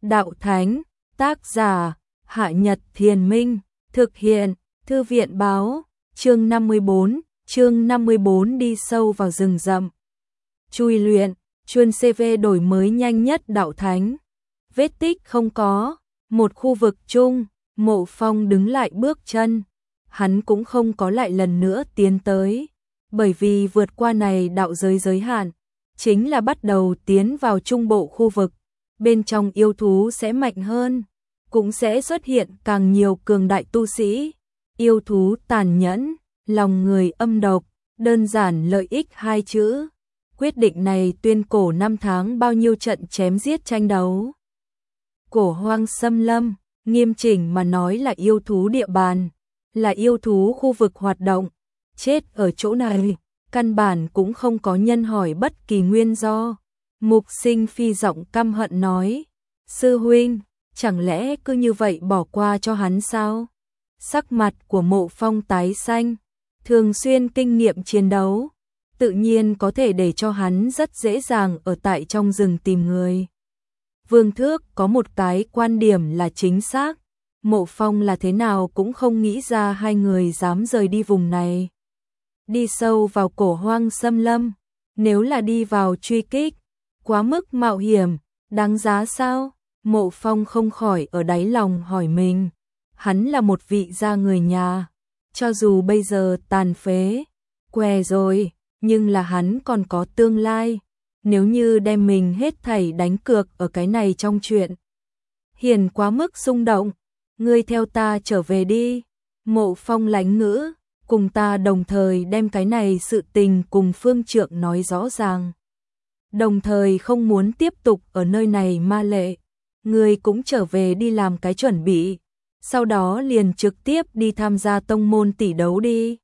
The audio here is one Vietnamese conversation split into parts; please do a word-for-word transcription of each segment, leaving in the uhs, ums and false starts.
Đạo Thánh, tác giả, Hạ Nhật Thiền Minh, thực hiện, Thư viện Báo, chương năm mươi bốn, chương năm mươi bốn đi sâu vào rừng rậm. Chui luyện, chuyên xê vê đổi mới nhanh nhất Đạo Thánh. Vết tích không có, một khu vực chung, Mộ Phong đứng lại bước chân. Hắn cũng không có lại lần nữa tiến tới, bởi vì vượt qua này đạo giới giới hạn, chính là bắt đầu tiến vào trung bộ khu vực. Bên trong yêu thú sẽ mạnh hơn, cũng sẽ xuất hiện càng nhiều cường đại tu sĩ. Yêu thú tàn nhẫn, lòng người âm độc, đơn giản lợi ích hai chữ. Quyết định này tuyên cổ năm tháng bao nhiêu trận chém giết tranh đấu. Cổ hoang xâm lâm, nghiêm chỉnh mà nói là yêu thú địa bàn, là yêu thú khu vực hoạt động. Chết ở chỗ này, căn bản cũng không có nhân hỏi bất kỳ nguyên do. Mục Sinh Phi giọng căm hận nói, sư huynh, chẳng lẽ cứ như vậy bỏ qua cho hắn sao? Sắc mặt của Mộ Phong tái xanh, thường xuyên kinh nghiệm chiến đấu, tự nhiên có thể để cho hắn rất dễ dàng ở tại trong rừng tìm người. Vương Thước có một cái quan điểm là chính xác, Mộ Phong là thế nào cũng không nghĩ ra hai người dám rời đi vùng này. Đi sâu vào cổ hoang xâm lâm, nếu là đi vào truy kích, quá mức mạo hiểm, đáng giá sao? Mộ Phong không khỏi ở đáy lòng hỏi mình. Hắn là một vị gia người nhà, cho dù bây giờ tàn phế, què rồi, nhưng là hắn còn có tương lai. Nếu như đem mình hết thảy đánh cược ở cái này trong chuyện, hiền quá mức xung động. Ngươi theo ta trở về đi. Mộ Phong lãnh ngữ, cùng ta đồng thời đem cái này sự tình cùng phương trượng nói rõ ràng. Đồng thời không muốn tiếp tục ở nơi này ma lệ. Ngươi cũng trở về đi làm cái chuẩn bị, sau đó liền trực tiếp đi tham gia tông môn tỷ đấu đi.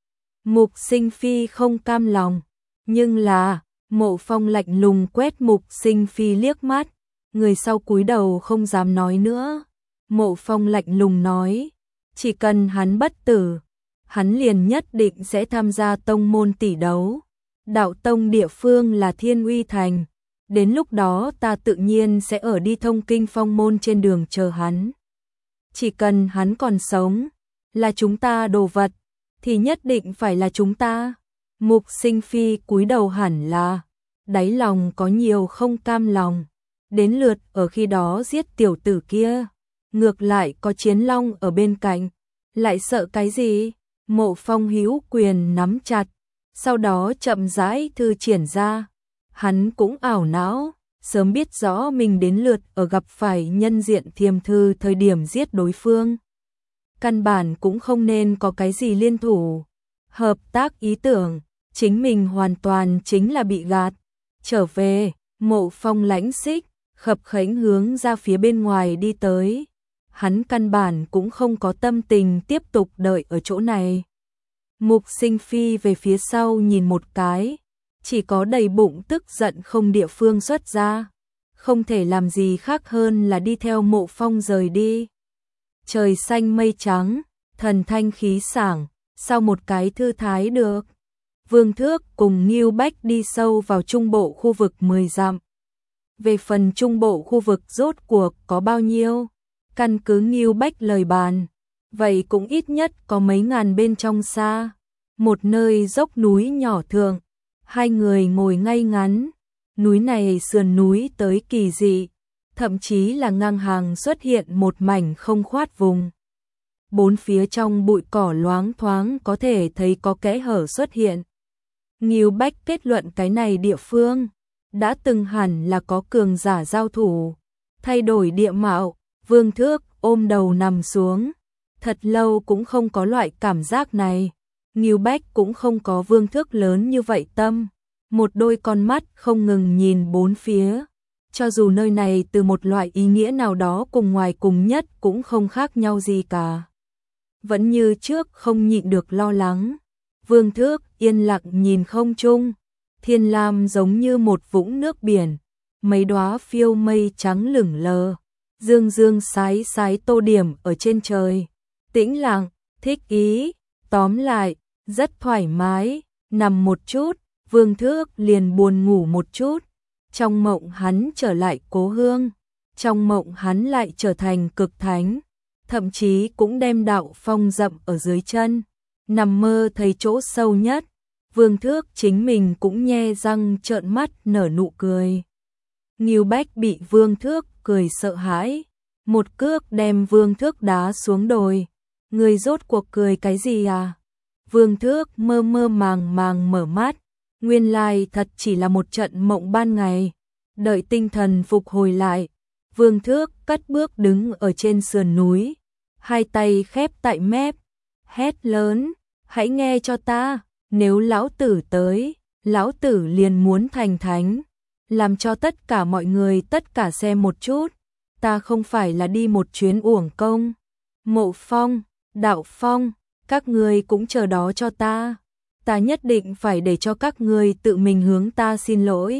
Mục Sinh Phi không cam lòng, nhưng là, Mộ Phong lạnh lùng quét Mục Sinh Phi liếc mắt, người sau cúi đầu không dám nói nữa. Mộ Phong lạnh lùng nói, chỉ cần hắn bất tử, hắn liền nhất định sẽ tham gia tông môn tỷ đấu. Đạo tông địa phương là Thiên Uy Thành, đến lúc đó ta tự nhiên sẽ ở đi thông kinh phong môn trên đường chờ hắn. Chỉ cần hắn còn sống, là chúng ta đồ vật, thì nhất định phải là chúng ta. Mục Sinh Phi cúi đầu hẳn là, đáy lòng có nhiều không cam lòng. Đến lượt ở khi đó giết tiểu tử kia, ngược lại có Chiến Long ở bên cạnh, lại sợ cái gì? Mộ Phong hữu quyền nắm chặt, sau đó chậm rãi thư triển ra. Hắn cũng ảo não, sớm biết rõ mình đến lượt ở gặp phải nhân diện Thiềm Thư thời điểm giết đối phương. Căn bản cũng không nên có cái gì liên thủ, hợp tác ý tưởng, chính mình hoàn toàn chính là bị gạt. Trở về, Mộ Phong lãnh xích, khập khẽnh hướng ra phía bên ngoài đi tới. Hắn căn bản cũng không có tâm tình tiếp tục đợi ở chỗ này. Mục Sinh Phi về phía sau nhìn một cái, chỉ có đầy bụng tức giận không địa phương xuất ra, không thể làm gì khác hơn là đi theo Mộ Phong rời đi. Trời xanh mây trắng, thần thanh khí sảng, sau một cái thư thái được. Vương Thước cùng Ngưu Bách đi sâu vào trung bộ khu vực mười dặm. Về phần trung bộ khu vực rốt cuộc có bao nhiêu, căn cứ Ngưu Bách lời bàn, vậy cũng ít nhất có mấy ngàn bên trong xa. Một nơi dốc núi nhỏ thượng, hai người ngồi ngay ngắn. Núi này sườn núi tới kỳ dị, thậm chí là ngang hàng xuất hiện một mảnh không khoát vùng. Bốn phía trong bụi cỏ loáng thoáng có thể thấy có kẽ hở xuất hiện. Ngưu Bách kết luận cái này địa phương đã từng hẳn là có cường giả giao thủ. Thay đổi địa mạo, Vương Thước ôm đầu nằm xuống. Thật lâu cũng không có loại cảm giác này. Ngưu Bách cũng không có Vương Thước lớn như vậy tâm. Một đôi con mắt không ngừng nhìn bốn phía. Cho dù nơi này từ một loại ý nghĩa nào đó cùng ngoài cùng nhất cũng không khác nhau gì cả. Vẫn như trước không nhịn được lo lắng. Vương Thước yên lặng nhìn không trung. Thiên lam giống như một vũng nước biển. Mấy đóa phiêu mây trắng lửng lờ. Dương dương sái sái tô điểm ở trên trời. Tĩnh lặng, thích ý, tóm lại, rất thoải mái. Nằm một chút, Vương Thước liền buồn ngủ một chút. Trong mộng hắn trở lại cố hương, trong mộng hắn lại trở thành cực thánh, thậm chí cũng đem đạo phong dậm ở dưới chân, nằm mơ thấy chỗ sâu nhất. Vương Thước chính mình cũng nhe răng trợn mắt nở nụ cười. Ngưu Bách bị Vương Thước cười sợ hãi, một cước đem Vương Thước đá xuống đồi. Người rốt cuộc cười cái gì à? Vương Thước mơ mơ màng màng mở mắt, nguyên lai thật chỉ là một trận mộng ban ngày. Đợi tinh thần phục hồi lại, Vương Thước cất bước đứng ở trên sườn núi, hai tay khép tại mép, hét lớn, hãy nghe cho ta, nếu lão tử tới, lão tử liền muốn thành thánh, làm cho tất cả mọi người tất cả xem một chút, ta không phải là đi một chuyến uổng công. Mộ Phong, Đạo Phong, các ngươi cũng chờ đó cho ta, ta nhất định phải để cho các ngươi tự mình hướng ta xin lỗi.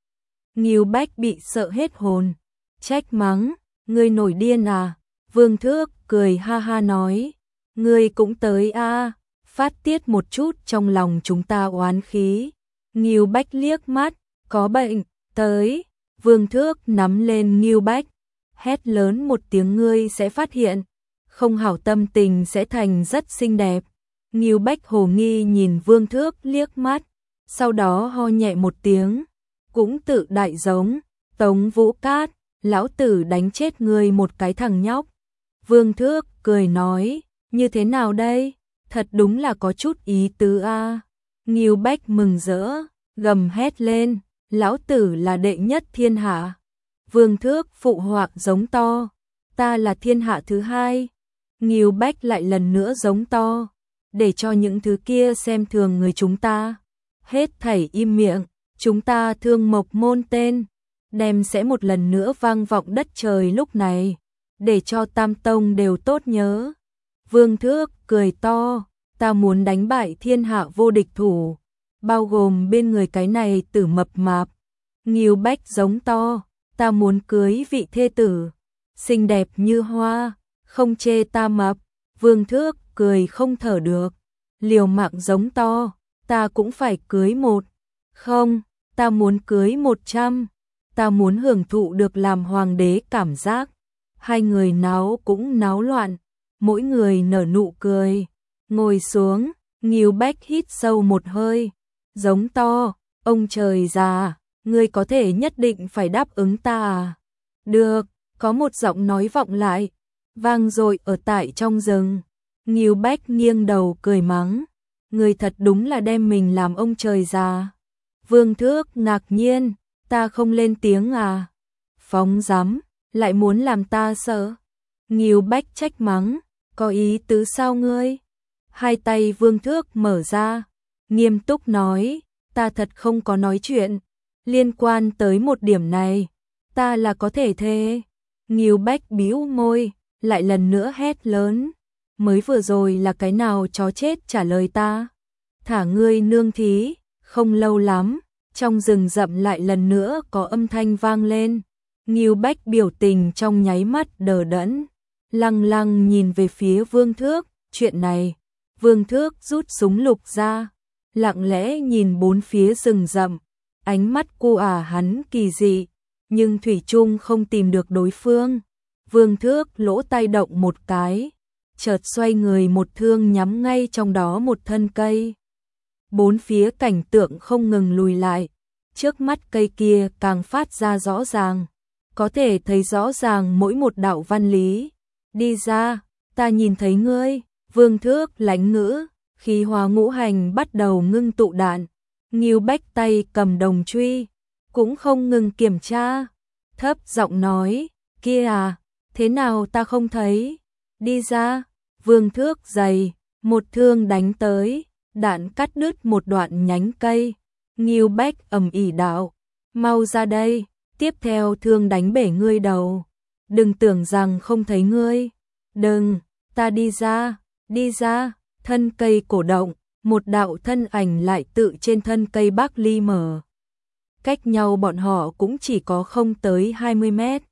Ngưu Bách bị sợ hết hồn, trách mắng, ngươi nổi điên à? Vương Thước cười ha ha nói, ngươi cũng tới a, à, phát tiết một chút trong lòng chúng ta oán khí. Ngưu Bách liếc mắt, có bệnh, tới. Vương Thước nắm lên Ngưu Bách, hét lớn một tiếng, ngươi sẽ phát hiện, không hảo tâm tình sẽ thành rất xinh đẹp. Ngưu Bách hồ nghi nhìn Vương Thước liếc mắt, sau đó ho nhẹ một tiếng, cũng tự đại giống, Tống Vũ Cát, lão tử đánh chết ngươi một cái thằng nhóc. Vương Thước cười nói, như thế nào đây? Thật đúng là có chút ý tứ a. À. Ngưu Bách mừng rỡ, gầm hét lên, lão tử là đệ nhất thiên hạ. Vương Thước phụ họa giống to, ta là thiên hạ thứ hai. Ngưu Bách lại lần nữa giống to, để cho những thứ kia xem thường người chúng ta. Hết thảy im miệng, chúng ta Thương Mộc môn tên, đem sẽ một lần nữa vang vọng đất trời lúc này, để cho Tam Tông đều tốt nhớ. Vương Thước cười to, ta muốn đánh bại thiên hạ vô địch thủ, bao gồm bên người cái này tử mập mạp. Ngưu Bách giống to, ta muốn cưới vị thê tử, xinh đẹp như hoa, không chê ta mập. Vương Thước cười không thở được, liều mạng giống to, ta cũng phải cưới một, không, ta muốn cưới một trăm, ta muốn hưởng thụ được làm hoàng đế cảm giác. Hai người náo cũng náo loạn, mỗi người nở nụ cười, ngồi xuống. Ngưu Bách hít sâu một hơi, giống to, ông trời già, ngươi có thể nhất định phải đáp ứng ta à? Được, có một giọng nói vọng lại, vang dội ở tại trong rừng. Ngưu Bách nghiêng đầu cười mắng, ngươi thật đúng là đem mình làm ông trời già. Vương Thước ngạc nhiên, ta không lên tiếng à? Phóng dám, lại muốn làm ta sợ. Ngưu Bách trách mắng, có ý tứ sao ngươi? Hai tay Vương Thước mở ra, nghiêm túc nói, ta thật không có nói chuyện, liên quan tới một điểm này, ta là có thể thề. Ngưu Bách bĩu môi, lại lần nữa hét lớn, mới vừa rồi là cái nào chó chết trả lời ta? Thả ngươi nương thí. Không lâu lắm, trong rừng rậm lại lần nữa có âm thanh vang lên. Ngưu Bách biểu tình trong nháy mắt đờ đẫn, lăng lăng nhìn về phía Vương Thước. Chuyện này, Vương Thước rút súng lục ra, lặng lẽ nhìn bốn phía rừng rậm, ánh mắt cô ả hắn kỳ dị, nhưng thủy chung không tìm được đối phương. Vương Thước lỗ tai động một cái, chợt xoay người một thương nhắm ngay trong đó một thân cây. Bốn phía cảnh tượng không ngừng lùi lại, trước mắt cây kia càng phát ra rõ ràng, có thể thấy rõ ràng mỗi một đạo văn lý. Đi ra, ta nhìn thấy ngươi. Vương Thước lãnh ngữ, khí hóa ngũ hành bắt đầu ngưng tụ đạn. Ngưu Bách tay cầm đồng truy, cũng không ngừng kiểm tra, thấp giọng nói, kia à, thế nào ta không thấy? Đi ra. Vương Thước giày, một thương đánh tới, đạn cắt đứt một đoạn nhánh cây. Ngưu Bách ầm ĩ đạo, mau ra đây, tiếp theo thương đánh bể ngươi đầu. Đừng tưởng rằng không thấy ngươi. Đừng, ta đi ra, đi ra. Thân cây cổ động, một đạo thân ảnh lại tự trên thân cây Bắc Ly mở. Cách nhau bọn họ cũng chỉ có không tới hai mươi mét.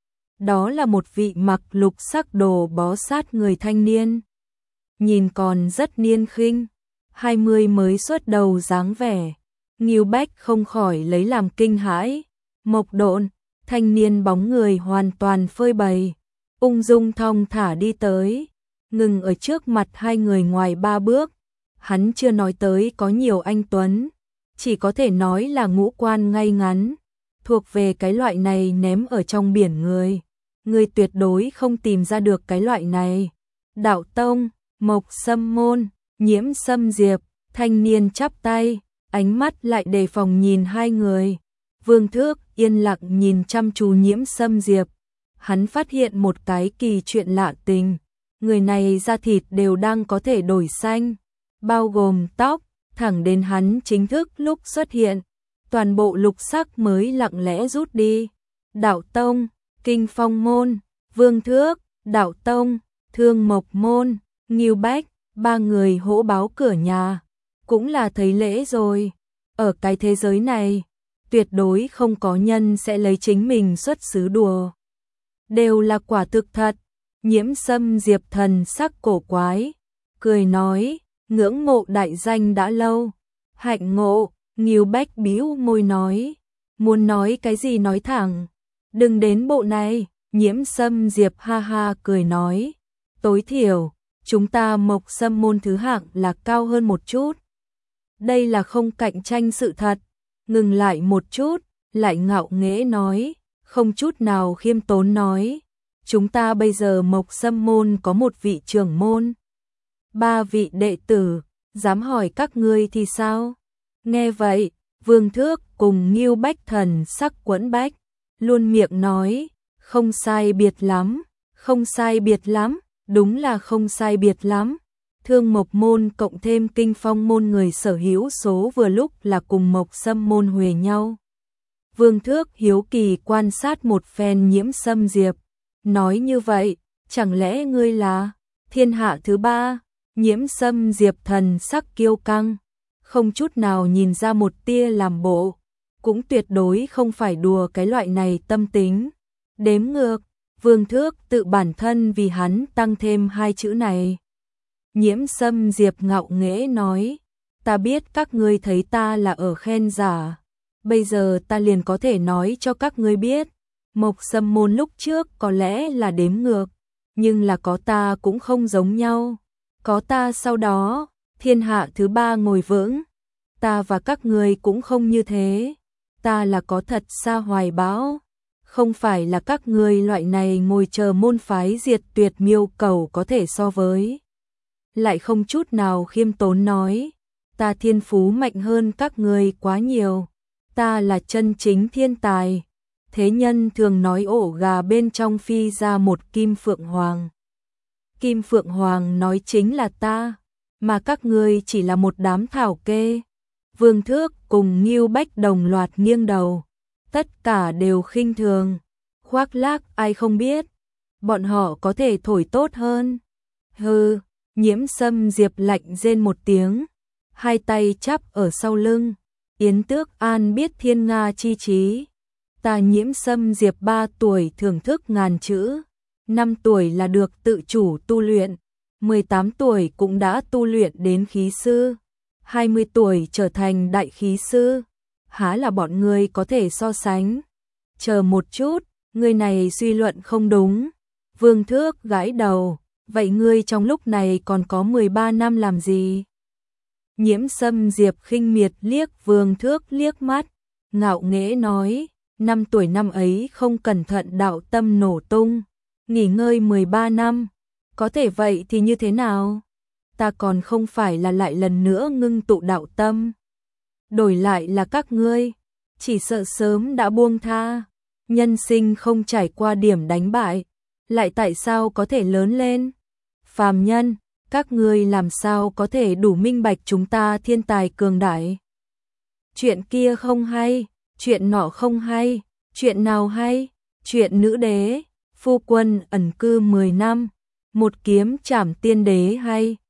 Đó là một vị mặc lục sắc đồ bó sát người thanh niên. Nhìn còn rất niên khinh, hai mươi mới xuất đầu dáng vẻ. Ngưu Bách không khỏi lấy làm kinh hãi. Mộc Độn, thanh niên bóng người hoàn toàn phơi bày, ung dung thong thả đi tới, ngừng ở trước mặt hai người ngoài ba bước. Hắn chưa nói tới có nhiều anh tuấn, chỉ có thể nói là ngũ quan ngay ngắn, thuộc về cái loại này ném ở trong biển người. Người tuyệt đối không tìm ra được cái loại này. Đạo tông, Mộc Sâm môn, Nhiễm Sâm Diệp, thanh niên chắp tay, ánh mắt lại đề phòng nhìn hai người. Vương Thước yên lặng nhìn chăm chú Nhiễm Sâm Diệp. Hắn phát hiện một cái kỳ chuyện lạ tình. Người này da thịt đều đang có thể đổi xanh, bao gồm tóc, thẳng đến hắn chính thức lúc xuất hiện. Toàn bộ lục sắc mới lặng lẽ rút đi. Đạo tông, Kinh Phong môn, Vương Thước, Đạo tông, Thương Mộc môn, Ngưu Bách, ba người hỗ báo cửa nhà. Cũng là thấy lễ rồi. Ở cái thế giới này, tuyệt đối không có nhân sẽ lấy chính mình xuất xứ đùa. Đều là quả thực thật. Nhiễm Sâm Diệp thần sắc cổ quái, cười nói, ngưỡng mộ đại danh đã lâu. Hạnh ngộ, Ngưu Bách bĩu môi nói, muốn nói cái gì nói thẳng, đừng đến bộ này. Nhiễm Sâm Diệp ha ha cười nói, tối thiểu, chúng ta Mộc Sâm môn thứ hạng là cao hơn một chút. Đây là không cạnh tranh sự thật. Ngừng lại một chút, lại ngạo nghễ nói, không chút nào khiêm tốn nói, chúng ta bây giờ Mộc Sâm môn có một vị trưởng môn, ba vị đệ tử, dám hỏi các ngươi thì sao? Nghe vậy, Vương Thước cùng Ngưu Bách thần sắc quẫn bách, luôn miệng nói, không sai biệt lắm, không sai biệt lắm, đúng là không sai biệt lắm. Thương Mộc môn cộng thêm Kinh Phong môn người sở hữu số vừa lúc là cùng Mộc Sâm môn huề nhau. Vương Thước hiếu kỳ quan sát một phen Nhiễm Sâm Diệp, nói như vậy, chẳng lẽ ngươi là thiên hạ thứ ba? Nhiễm Sâm Diệp thần sắc kiêu căng, không chút nào nhìn ra một tia làm bộ, cũng tuyệt đối không phải đùa cái loại này tâm tính. Đếm ngược, Vương Thước tự bản thân vì hắn tăng thêm hai chữ này. Nhiễm Sâm Diệp ngạo nghễ nói, ta biết các ngươi thấy ta là ở khen giả, bây giờ ta liền có thể nói cho các ngươi biết, Mộc Sâm môn lúc trước có lẽ là đếm ngược, nhưng là có ta cũng không giống nhau, có ta sau đó, thiên hạ thứ ba ngồi vững, ta và các ngươi cũng không như thế, ta là có thật xa hoài bão, không phải là các ngươi loại này ngồi chờ môn phái diệt tuyệt miêu cầu có thể so với. Lại không chút nào khiêm tốn nói, ta thiên phú mạnh hơn các ngươi quá nhiều, ta là chân chính thiên tài. Thế nhân thường nói ổ gà bên trong phi ra một kim phượng hoàng. Kim phượng hoàng nói chính là ta, mà các ngươi chỉ là một đám thảo kê. Vương Thước cùng Ngưu Bách đồng loạt nghiêng đầu, tất cả đều khinh thường, khoác lác ai không biết, bọn họ có thể thổi tốt hơn. Hừ. Nhiễm Sâm Diệp lạnh rên một tiếng, hai tay chắp ở sau lưng, Yến Tước An biết thiên nga chi trí. Ta Nhiễm Sâm Diệp ba tuổi thưởng thức ngàn chữ, năm tuổi là được tự chủ tu luyện, mười tám tuổi cũng đã tu luyện đến khí sư, hai mươi tuổi trở thành đại khí sư, há là bọn ngươi có thể so sánh. Chờ một chút, người này suy luận không đúng. Vương Thước gãi đầu. Vậy ngươi trong lúc này còn có mười ba năm làm gì? Nhiễm Sâm Diệp khinh miệt liếc Vương Thước liếc mắt, ngạo nghễ nói, năm tuổi năm ấy không cẩn thận đạo tâm nổ tung, nghỉ ngơi mười ba năm, có thể vậy thì như thế nào? Ta còn không phải là lại lần nữa ngưng tụ đạo tâm. Đổi lại là các ngươi, chỉ sợ sớm đã buông tha, nhân sinh không trải qua điểm đánh bại, lại tại sao có thể lớn lên? Phàm nhân, các ngươi làm sao có thể đủ minh bạch chúng ta thiên tài cường đại? Chuyện kia không hay, chuyện nọ không hay, chuyện nào hay? Chuyện nữ đế, phu quân ẩn cư mười năm, một kiếm trảm tiên đế hay?